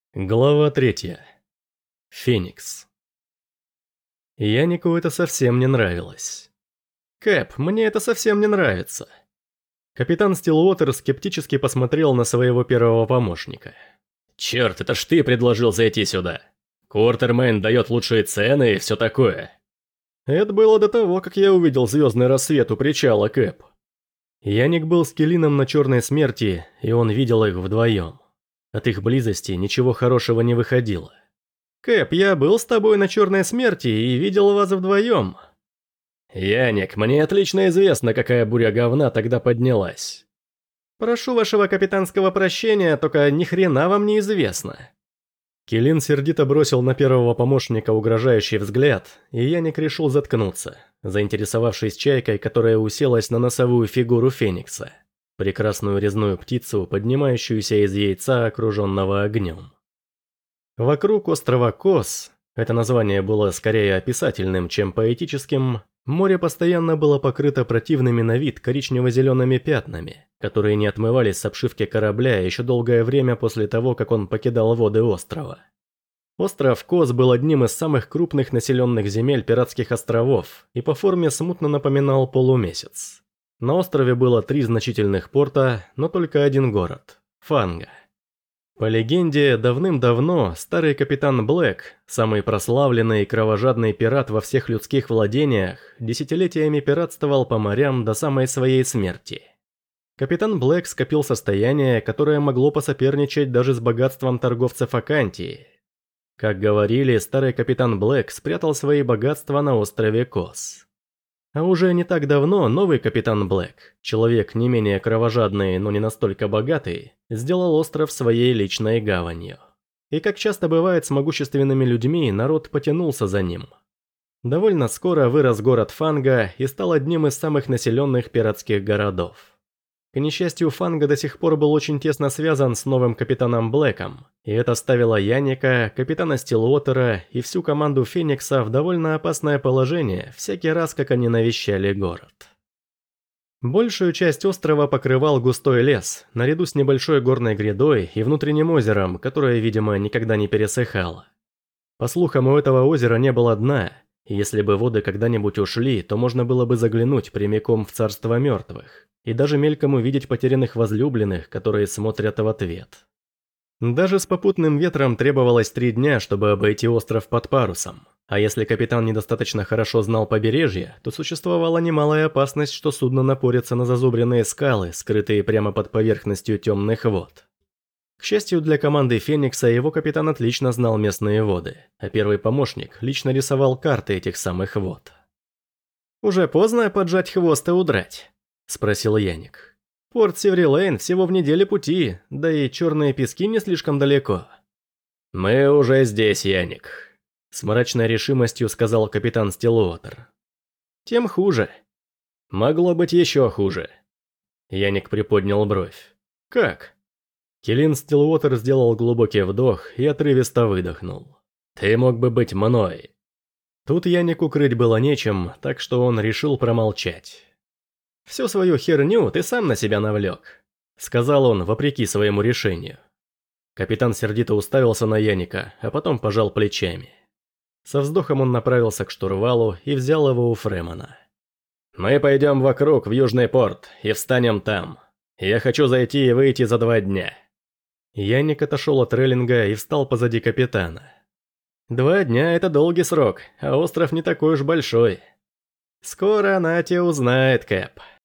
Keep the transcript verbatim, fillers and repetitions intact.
Глава третья. Феникс. Янику это совсем не нравилось. «Кэп, мне это совсем не нравится». Капитан Стиллуотер скептически посмотрел на своего первого помощника. «Черт, это ж ты предложил зайти сюда. Квартермейн дает лучшие цены и все такое». «Это было до того, как я увидел звездный рассвет у причала, Кэп». Яник был с Келином на Черной Смерти, и он видел их вдвоем. От их близости ничего хорошего не выходило. «Кэп, я был с тобой на Черной Смерти и видел вас вдвоем». «Яник, мне отлично известно, какая буря говна тогда поднялась». «Прошу вашего капитанского прощения, только ни хрена вам не известно». Келин сердито бросил на первого помощника угрожающий взгляд, и Яник решил заткнуться, заинтересовавшись чайкой, которая уселась на носовую фигуру Феникса. Прекрасную резную птицу, поднимающуюся из яйца, окруженного огнем. Вокруг острова Кос, это название было скорее описательным, чем поэтическим, море постоянно было покрыто противными на вид коричнево-зелеными пятнами, которые не отмывались с обшивки корабля еще долгое время после того, как он покидал воды острова. Остров Кос был одним из самых крупных населенных земель пиратских островов и по форме смутно напоминал полумесяц. На острове было три значительных порта, но только один город – Фанга. По легенде, давным-давно старый капитан Блэк, самый прославленный и кровожадный пират во всех людских владениях, десятилетиями пиратствовал по морям до самой своей смерти. Капитан Блэк скопил состояние, которое могло посоперничать даже с богатством торговцев Акантии. Как говорили, старый капитан Блэк спрятал свои богатства на острове Кос. А уже не так давно новый капитан Блэк, человек не менее кровожадный, но не настолько богатый, сделал остров своей личной гаванью. И как часто бывает с могущественными людьми, народ потянулся за ним. Довольно скоро вырос город Фанга и стал одним из самых населенных пиратских городов. К несчастью, Фанга до сих пор был очень тесно связан с новым капитаном Блэком, и это ставило Яника, капитана Стиллуотера и всю команду Феникса в довольно опасное положение всякий раз, как они навещали город. Большую часть острова покрывал густой лес, наряду с небольшой горной грядой и внутренним озером, которое, видимо, никогда не пересыхало. По слухам, у этого озера не было дна, и если бы воды когда-нибудь ушли, то можно было бы заглянуть прямиком в царство мертвых. И даже мельком увидеть потерянных возлюбленных, которые смотрят в ответ. Даже с попутным ветром требовалось три дня, чтобы обойти остров под парусом. А если капитан недостаточно хорошо знал побережье, то существовала немалая опасность, что судно напорится на зазубренные скалы, скрытые прямо под поверхностью темных вод. К счастью для команды Феникса, его капитан отлично знал местные воды, а первый помощник лично рисовал карты этих самых вод. «Уже поздно поджать хвост и удрать?» – спросил Яник. «Порт Севрилейн всего в неделе пути, да и черные пески не слишком далеко». «Мы уже здесь, Яник», – с мрачной решимостью сказал капитан Стиллуотер. «Тем хуже». «Могло быть еще хуже». Яник приподнял бровь. «Как?» Келин Стиллуотер сделал глубокий вдох и отрывисто выдохнул. «Ты мог бы быть мной». Тут Янику крыть было нечем, так что он решил промолчать. «Всю свою херню ты сам на себя навлек», — сказал он, вопреки своему решению. Капитан сердито уставился на Яника, а потом пожал плечами. Со вздохом он направился к штурвалу и взял его у Фремона. «Мы пойдем вокруг в Южный порт и встанем там. Я хочу зайти и выйти за два дня». Яник отошел от рейлинга и встал позади капитана. «Два дня – это долгий срок, а остров не такой уж большой». «Скоро она тебя узнает, Кэп».